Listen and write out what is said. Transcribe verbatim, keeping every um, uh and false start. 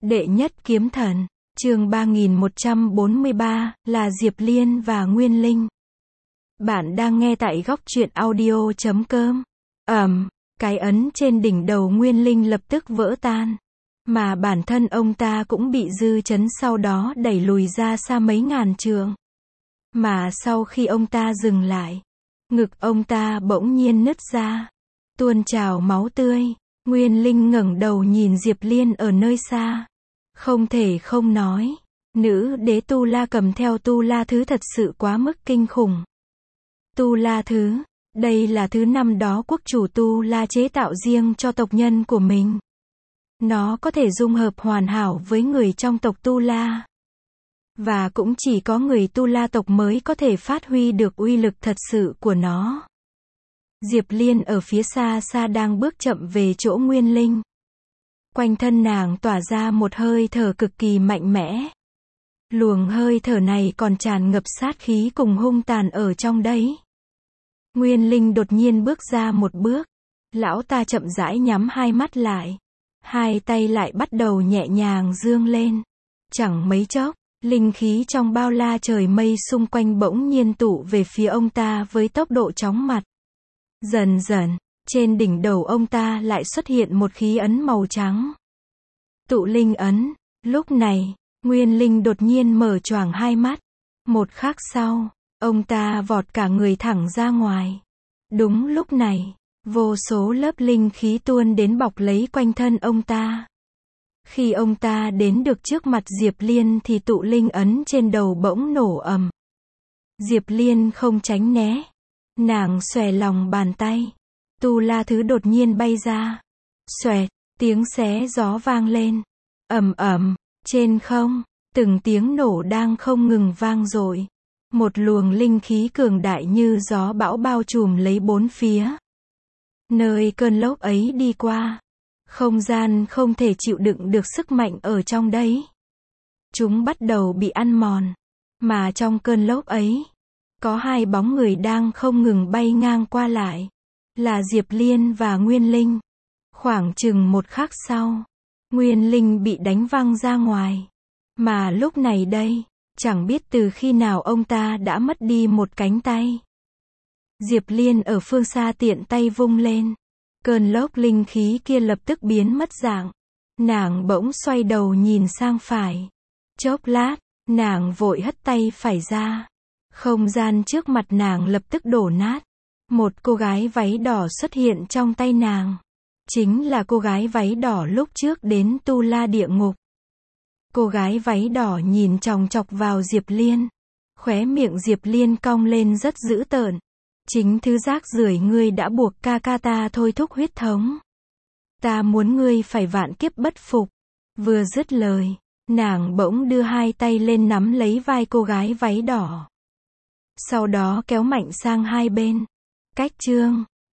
Đệ nhất kiếm thần, chương ba nghìn một trăm bốn mươi ba, là Diệp Liên và Nguyên Linh. Bạn đang nghe tại góc truyện audio chấm com. Ầm, cái ấn trên đỉnh đầu Nguyên Linh lập tức vỡ tan. Mà bản thân ông ta cũng bị dư chấn sau đó đẩy lùi ra xa mấy ngàn trượng. Mà sau khi ông ta dừng lại, ngực ông ta bỗng nhiên nứt ra, tuôn trào máu tươi. Nguyên Linh ngẩng đầu nhìn Diệp Liên ở nơi xa. Không thể không nói, nữ đế Tu La cầm theo Tu La Thứ thật sự quá mức kinh khủng. Tu La Thứ, đây là thứ năm đó quốc chủ Tu La chế tạo riêng cho tộc nhân của mình. Nó có thể dung hợp hoàn hảo với người trong tộc Tu La. Và cũng chỉ có người Tu La tộc mới có thể phát huy được uy lực thật sự của nó. Diệp Liên ở phía xa xa đang bước chậm về chỗ Nguyên Linh. Quanh thân nàng tỏa ra một hơi thở cực kỳ mạnh mẽ. Luồng hơi thở này còn tràn ngập sát khí cùng hung tàn ở trong đấy. Nguyên Linh đột nhiên bước ra một bước. Lão ta chậm rãi nhắm hai mắt lại. Hai tay lại bắt đầu nhẹ nhàng dương lên. Chẳng mấy chốc, linh khí trong bao la trời mây xung quanh bỗng nhiên tụ về phía ông ta với tốc độ chóng mặt. Dần dần, trên đỉnh đầu ông ta lại xuất hiện một khí ấn màu trắng. Tụ linh ấn. Lúc này, Nguyên Linh đột nhiên mở choàng hai mắt. Một khắc sau, ông ta vọt cả người thẳng ra ngoài. Đúng lúc này, vô số lớp linh khí tuôn đến bọc lấy quanh thân ông ta. Khi ông ta đến được trước mặt Diệp Liên thì tụ linh ấn trên đầu bỗng nổ ầm. Diệp Liên không tránh né. Nàng xòe lòng bàn tay. Tu La Thứ đột nhiên bay ra. Xoẹt, tiếng xé gió vang lên. Ầm ầm, trên không, từng tiếng nổ đang không ngừng vang dội. Một luồng linh khí cường đại như gió bão bao trùm lấy bốn phía. Nơi cơn lốc ấy đi qua, không gian không thể chịu đựng được sức mạnh ở trong đấy. Chúng bắt đầu bị ăn mòn. Mà trong cơn lốc ấy, có hai bóng người đang không ngừng bay ngang qua lại. Là Diệp Liên và Nguyên Linh. Khoảng chừng một khắc sau, Nguyên Linh bị đánh văng ra ngoài. Mà lúc này đây, chẳng biết từ khi nào ông ta đã mất đi một cánh tay. Diệp Liên ở phương xa tiện tay vung lên. Cơn lốc linh khí kia lập tức biến mất dạng. Nàng bỗng xoay đầu nhìn sang phải. Chốc lát, nàng vội hất tay phải ra. Không gian trước mặt nàng lập tức đổ nát. Một cô gái váy đỏ xuất hiện trong tay nàng. Chính là cô gái váy đỏ lúc trước đến Tu La địa ngục. Cô gái váy đỏ nhìn chòng chọc vào Diệp Liên. Khóe miệng Diệp Liên cong lên rất dữ tợn. Chính thứ rác rưởi ngươi đã buộc ca ca ta thôi thúc huyết thống. Ta muốn ngươi phải vạn kiếp bất phục. Vừa dứt lời, nàng bỗng đưa hai tay lên nắm lấy vai cô gái váy đỏ. Sau đó kéo mạnh sang hai bên. Cách chương